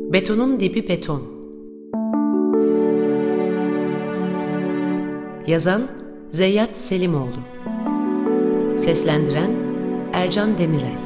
Betonun dibi beton. Yazan Zeyyat Selimoğlu. Seslendiren Ercan Demirel.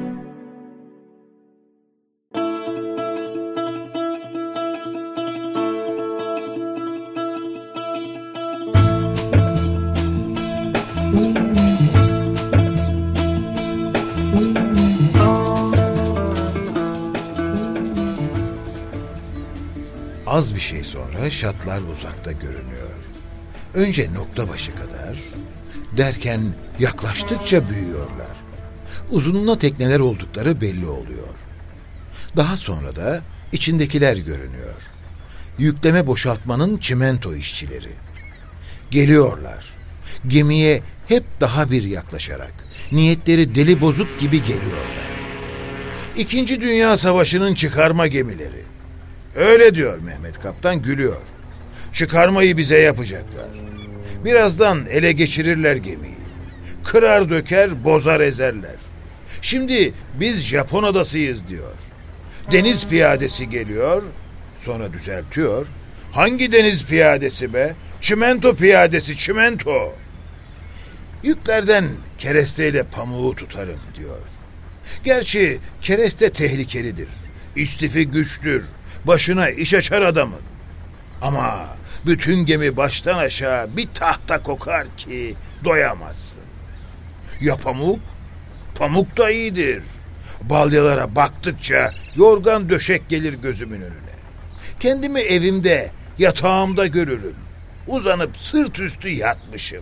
Az bir şey sonra şatlar uzakta görünüyor. Önce nokta başı kadar, derken yaklaştıkça büyüyorlar. Uzunluğuna tekneler oldukları belli oluyor. Daha sonra da içindekiler görünüyor. Yükleme boşaltmanın çimento işçileri. Geliyorlar. Gemiye hep daha bir yaklaşarak, niyetleri deli bozuk gibi geliyorlar. İkinci Dünya Savaşı'nın çıkarma gemileri. Öyle diyor Mehmet Kaptan, gülüyor. Çıkarmayı bize yapacaklar. Birazdan ele geçirirler gemiyi. Kırar döker, bozar ezerler. Şimdi biz Japon adasıyız diyor. Deniz piyadesi geliyor, sonra düzeltiyor. Hangi deniz piyadesi be? Çimento piyadesi, çimento. Yüklerden keresteyle pamuğu tutarım diyor. Gerçi kereste tehlikelidir. İstifi güçtür. Başına iş açar adamın. Ama bütün gemi baştan aşağı bir tahta kokar ki doyamazsın. Ya pamuk? Pamuk da iyidir. Balyalara baktıkça yorgan döşek gelir gözümün önüne. Kendimi evimde, yatağımda görürüm. Uzanıp sırt üstü yatmışım.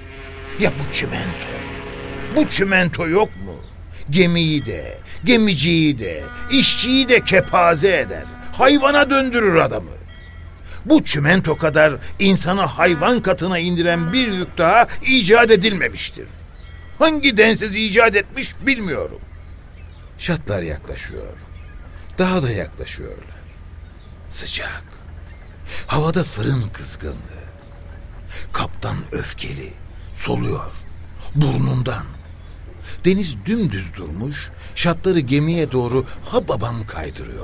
Ya bu çimento? Bu çimento yok mu? Gemiyi de, gemiciyi de, işçiyi de kepaze eder. Hayvana döndürür adamı. Bu çimento kadar insanı hayvan katına indiren bir yük daha icat edilmemiştir. Hangi densiz icat etmiş bilmiyorum. Şatlar yaklaşıyor. Daha da yaklaşıyorlar. Sıcak. Havada fırın kızgınlığı. Kaptan öfkeli. Soluyor. Burnundan. Deniz dümdüz durmuş. Şatları gemiye doğru hababam kaydırıyor.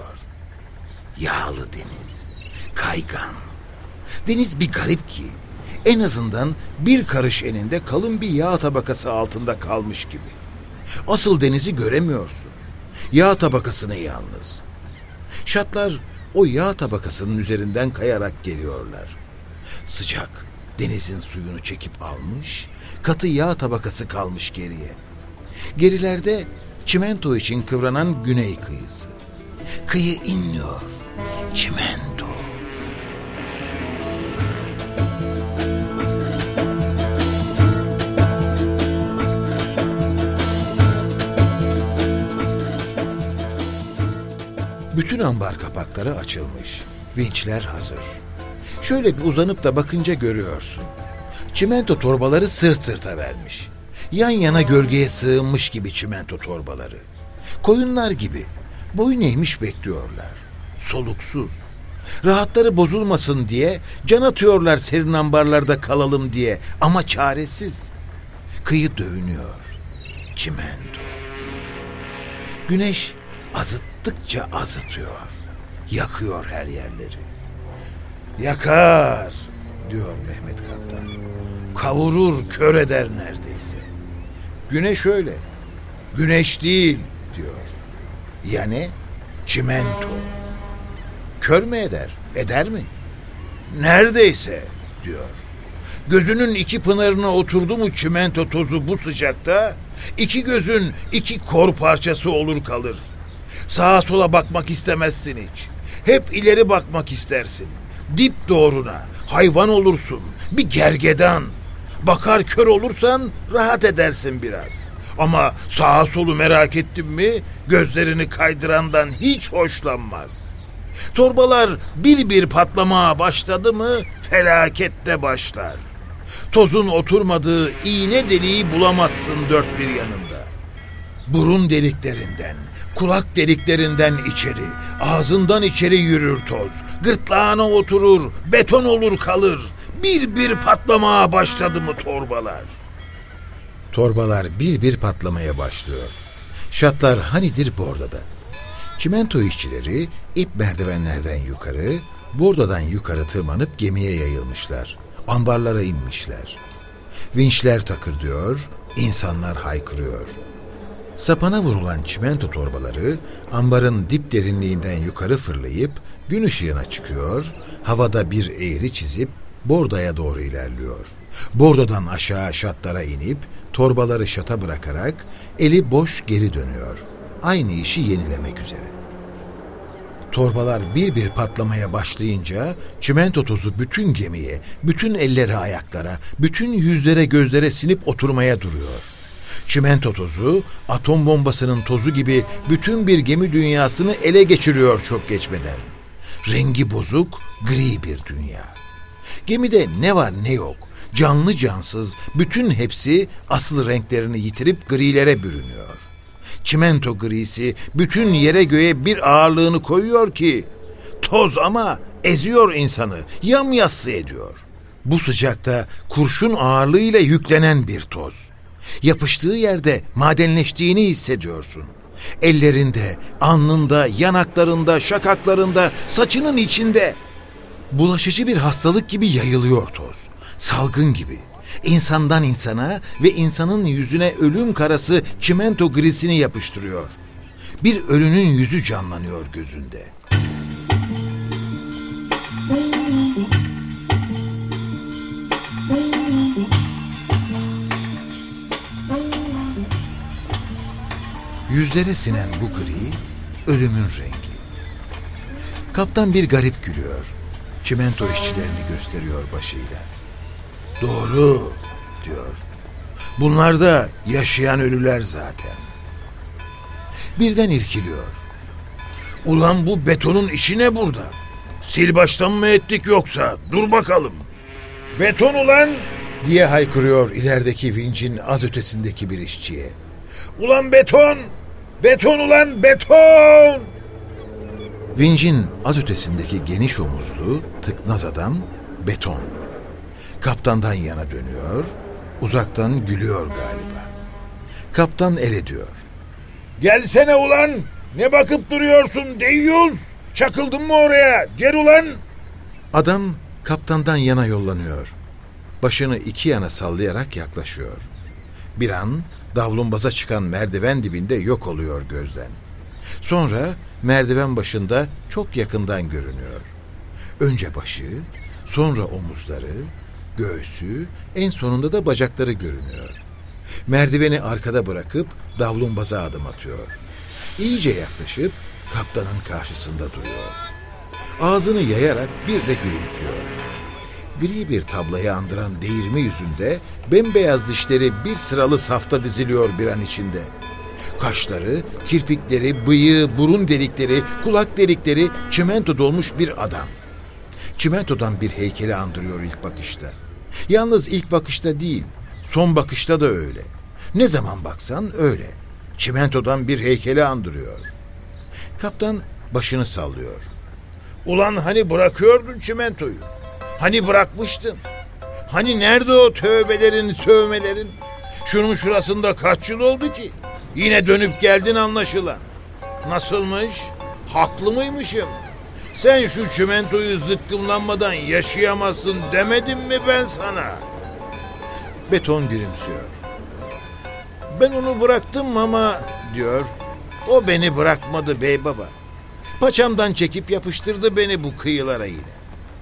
Yağlı deniz. Kaygan. Deniz bir garip ki en azından bir karış eninde kalın bir yağ tabakası altında kalmış gibi. Asıl denizi göremiyorsun. Yağ tabakasını yalnız. Şatlar o yağ tabakasının üzerinden kayarak geliyorlar. Sıcak denizin suyunu çekip almış, katı yağ tabakası kalmış geriye. Gerilerde çimento için kıvranan güney kıyısı. Kıyı inliyor. Çimento. Bütün ambar kapakları açılmış. Vinçler hazır. Şöyle bir uzanıp da bakınca görüyorsun. Çimento torbaları sırt sırta vermiş. Yan yana gölgeye sığınmış gibi çimento torbaları. Koyunlar gibi boyun eğmiş bekliyorlar. Soluksuz. Rahatları bozulmasın diye can atıyorlar serin ambarlarda kalalım diye ama çaresiz. Kıyı dövünüyor. Çimento. Güneş azıttıkça azıtıyor. Yakıyor her yerleri. Yakar diyor Mehmet Kaptan. Kavurur, kör eder neredeyse. Güneş öyle. Güneş değil diyor. Yani çimento. Kör mü eder? Eder mi? Neredeyse diyor. Gözünün iki pınarına oturdu mu çimento tozu bu sıcakta, iki gözün iki kor parçası olur kalır. Sağa sola bakmak istemezsin hiç. Hep ileri bakmak istersin. Dip doğruna, hayvan olursun, bir gergedan. Bakar kör olursan rahat edersin biraz. Ama sağa solu merak ettin mi gözlerini kaydırandan hiç hoşlanmaz. Torbalar bir bir patlamaya başladı mı felakette başlar. Tozun oturmadığı iğne deliği bulamazsın dört bir yanında. Burun deliklerinden, kulak deliklerinden içeri, ağzından içeri yürür toz. Gırtlağına oturur, beton olur kalır. Bir bir patlamaya başladı mı torbalar? Torbalar bir bir patlamaya başlıyor. Şatlar hanidir bordada. Çimento işçileri ip merdivenlerden yukarı, bordodan yukarı tırmanıp gemiye yayılmışlar. Ambarlara inmişler. Vinçler takırdıyor, insanlar haykırıyor. Sapana vurulan çimento torbaları ambarın dip derinliğinden yukarı fırlayıp gün ışığına çıkıyor, havada bir eğri çizip bordoya doğru ilerliyor. Bordodan aşağı şatlara inip torbaları şata bırakarak eli boş geri dönüyor. Aynı işi yenilemek üzere. Torbalar bir bir patlamaya başlayınca çimento tozu bütün gemiye, bütün ellere ayaklara, bütün yüzlere gözlere sinip oturmaya duruyor. Çimento tozu, atom bombasının tozu gibi bütün bir gemi dünyasını ele geçiriyor çok geçmeden. Rengi bozuk, gri bir dünya. Gemide ne var ne yok, canlı cansız, bütün hepsi asıl renklerini yitirip grilere bürünüyor. Çimento grisi bütün yere göğe bir ağırlığını koyuyor ki, toz ama eziyor insanı, yamyassı ediyor. Bu sıcakta kurşun ağırlığıyla yüklenen bir toz. Yapıştığı yerde madenleştiğini hissediyorsun. Ellerinde, alnında, yanaklarında, şakaklarında, saçının içinde. Bulaşıcı bir hastalık gibi yayılıyor toz. Salgın gibi. İnsandan insana ve insanın yüzüne ölüm karası çimento grisini yapıştırıyor. Bir ölünün yüzü canlanıyor gözünde. Yüzlere sinen bu gri, ölümün rengi. Kaptan bir garip gülüyor. Çimento işçilerini gösteriyor başıyla. Doğru, diyor. Bunlar da yaşayan ölüler zaten. Birden irkiliyor. Ulan bu betonun işi ne burada? Sil baştan mı ettik yoksa? Dur bakalım. Beton ulan! Diye haykırıyor ilerideki vincin az ötesindeki bir işçiye. Ulan beton! Beton ulan beton! Vincin az ötesindeki geniş omuzlu, tıknaz adam beton. Kaptandan yana dönüyor, uzaktan gülüyor galiba. Kaptan el ediyor. Gelsene ulan! Ne bakıp duruyorsun deyyus? Çakıldın mı oraya? Gel ulan! Adam kaptandan yana yollanıyor. Başını iki yana sallayarak yaklaşıyor. Bir an davlumbaza çıkan merdiven dibinde yok oluyor gözden. Sonra merdiven başında çok yakından görünüyor. Önce başı, sonra omuzları, göğsü, en sonunda da bacakları görünüyor. Merdiveni arkada bırakıp davlumbaza adım atıyor. İyice yaklaşıp kaptanın karşısında duruyor. Ağzını yayarak bir de gülümsüyor. Gri bir tablayı andıran değirmi yüzünde bembeyaz dişleri bir sıralı safta diziliyor bir an içinde. Kaşları, kirpikleri, bıyığı, burun delikleri, kulak delikleri çimento dolmuş bir adam. Çimentodan bir heykeli andırıyor ilk bakışta. Yalnız ilk bakışta değil, son bakışta da öyle. Ne zaman baksan öyle. Çimentodan bir heykeli andırıyor. Kaptan başını sallıyor. Ulan hani bırakıyordun çimentoyu? Hani bırakmıştın? Hani nerede o tövbelerin, sövmelerin? Şunun şurasında kaç yıl oldu ki? Yine dönüp geldin anlaşılan. Nasılmış? Haklı mıymışım? Sen şu çimentoyu zıkkımlanmadan yaşayamazsın demedim mi ben sana? Beton gülümsüyor. Ben onu bıraktım ama diyor. O beni bırakmadı bey baba. Paçamdan çekip yapıştırdı beni bu kıyılara yine.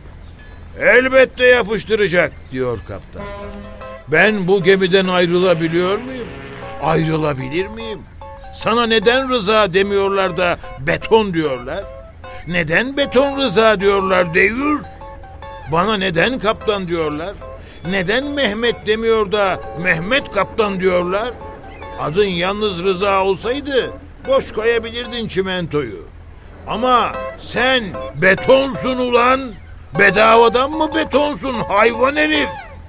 Elbette yapıştıracak diyor kaptan. Ben bu gemiden ayrılabiliyor muyum? Ayrılabilir miyim? Sana neden Rıza demiyorlar da beton diyorlar? Neden beton Rıza diyorlar deyyus? Bana neden kaptan diyorlar? Neden Mehmet demiyor da Mehmet kaptan diyorlar? Adın yalnız Rıza olsaydı boş koyabilirdin çimentoyu. Ama sen betonsun ulan. Bedavadan mı betonsun hayvan herif?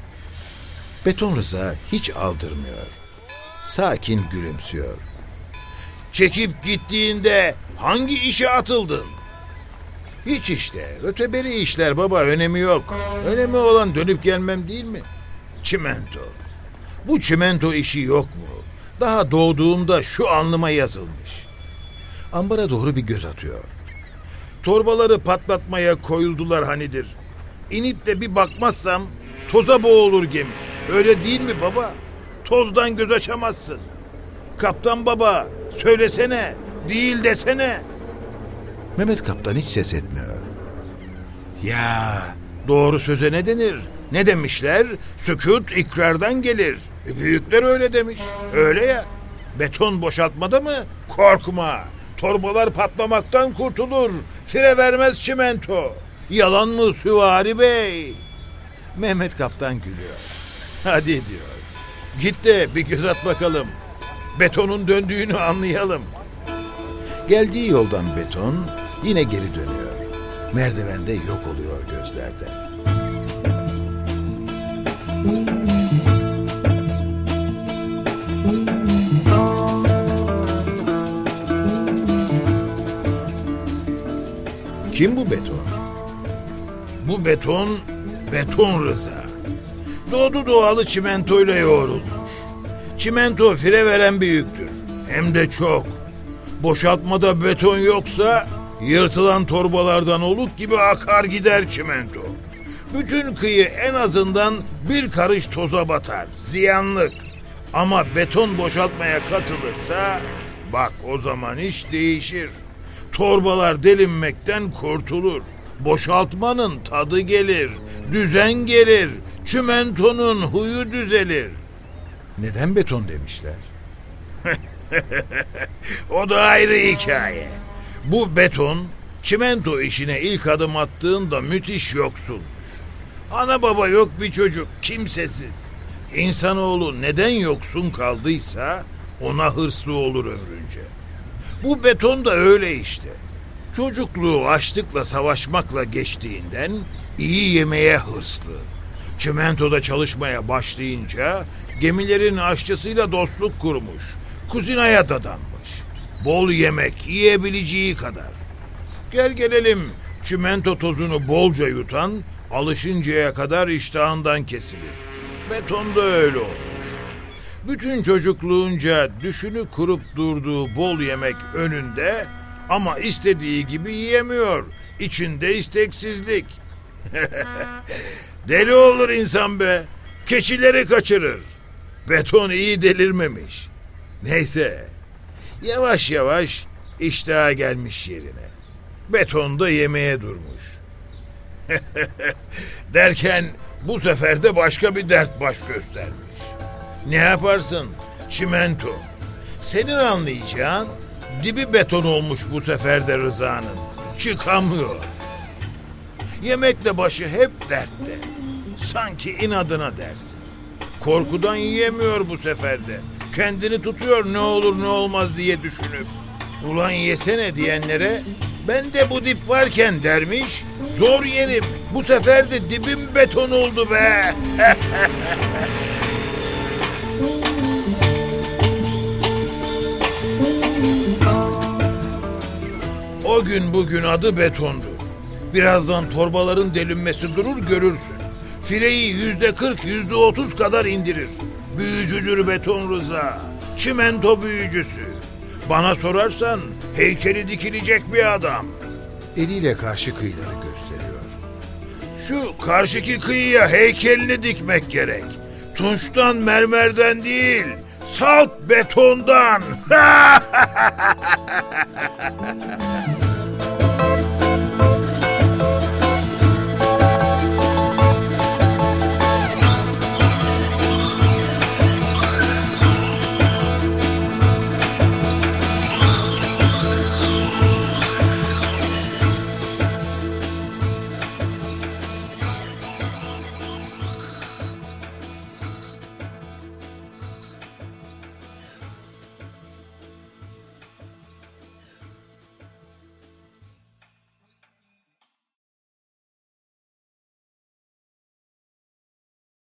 Beton Rıza hiç aldırmıyor. Sakin gülümsüyor. Çekip gittiğinde hangi işe atıldın? Hiç işte. Öteberi işler baba, önemi yok. Önemi olan dönüp gelmem değil mi? Çimento. Bu çimento işi yok mu? Daha doğduğumda şu alnıma yazılmış. Ambara doğru bir göz atıyor. Torbaları patlatmaya koyuldular hanidir. İnip de bir bakmazsam toza boğulur gemi. Öyle değil mi baba? Tozdan göz açamazsın. Kaptan baba, söylesene, değil desene. Mehmet Kaptan hiç ses etmiyor. Ya, doğru söze ne denir? Ne demişler? Sükût ikrardan gelir. Büyükler öyle demiş. Öyle ya. Beton boşaltmada mı? Korkma. Torbalar patlamaktan kurtulur. Fire vermez çimento. Yalan mı Süvari Bey? Mehmet Kaptan gülüyor. Hadi diyor. Git de bir göz at bakalım. Betonun döndüğünü anlayalım. Geldiği yoldan beton yine geri dönüyor. Merdivende yok oluyor gözlerden. Kim bu beton? Bu beton, Beton Rıza. Doğdu doğalı çimentoyla yoğrulmuş. Çimento fire veren büyüktür. Hem de çok. Boşaltmada beton yoksa yırtılan torbalardan oluk gibi akar gider çimento. Bütün kıyı en azından bir karış toza batar. Ziyanlık. Ama beton boşaltmaya katılırsa bak o zaman iş değişir. Torbalar delinmekten kurtulur. Boşaltmanın tadı gelir. Düzen gelir. Çimentonun huyu düzelir. Neden beton demişler? O da ayrı hikaye. Bu beton çimento işine ilk adım attığında müthiş yoksulmuş. Ana baba yok bir çocuk, kimsesiz. İnsanoğlu neden yoksun kaldıysa ona hırslı olur ömrünce. Bu beton da öyle işte. Çocukluğu açlıkla savaşmakla geçtiğinden iyi yemeye hırslı. Çimentoda çalışmaya başlayınca gemilerin aşçısıyla dostluk kurmuş. Kuzinaya dadanmış. Bol yemek yiyebileceği kadar. Gel gelelim çimento tozunu bolca yutan alışıncaya kadar iştahından kesilir. Beton da öyle olmuş. Bütün çocukluğunca düşünü kurup durduğu bol yemek önünde ama istediği gibi yiyemiyor. İçinde isteksizlik. Deli olur insan be. Keçileri kaçırır. Beton iyi delirmemiş. Neyse. Yavaş yavaş iştaha gelmiş yerine. Beton da yemeye durmuş. Derken bu sefer de başka bir dert baş göstermiş. Ne yaparsın? Çimento. Senin anlayacağın dibi beton olmuş bu sefer de Rıza'nın. Çıkamıyor. Yemekle başı hep dertte. Sanki inadına dersin. Korkudan yiyemiyor bu sefer de. Kendini tutuyor ne olur ne olmaz diye düşünüp. Ulan yesene diyenlere ben de bu dip varken dermiş. Zor yerim. Bu sefer de dibim beton oldu be. O gün bugün adı betondur. Birazdan torbaların delinmesi durur görürsün. Fireyi %40, %30 kadar indirir. Büyücüdür Beton Rıza. Çimento büyücüsü. Bana sorarsan heykeli dikilecek bir adam. Eliyle karşı kıyıları gösteriyor. Şu karşıki kıyıya heykelini dikmek gerek. Tunçtan, mermerden değil, salt betondan.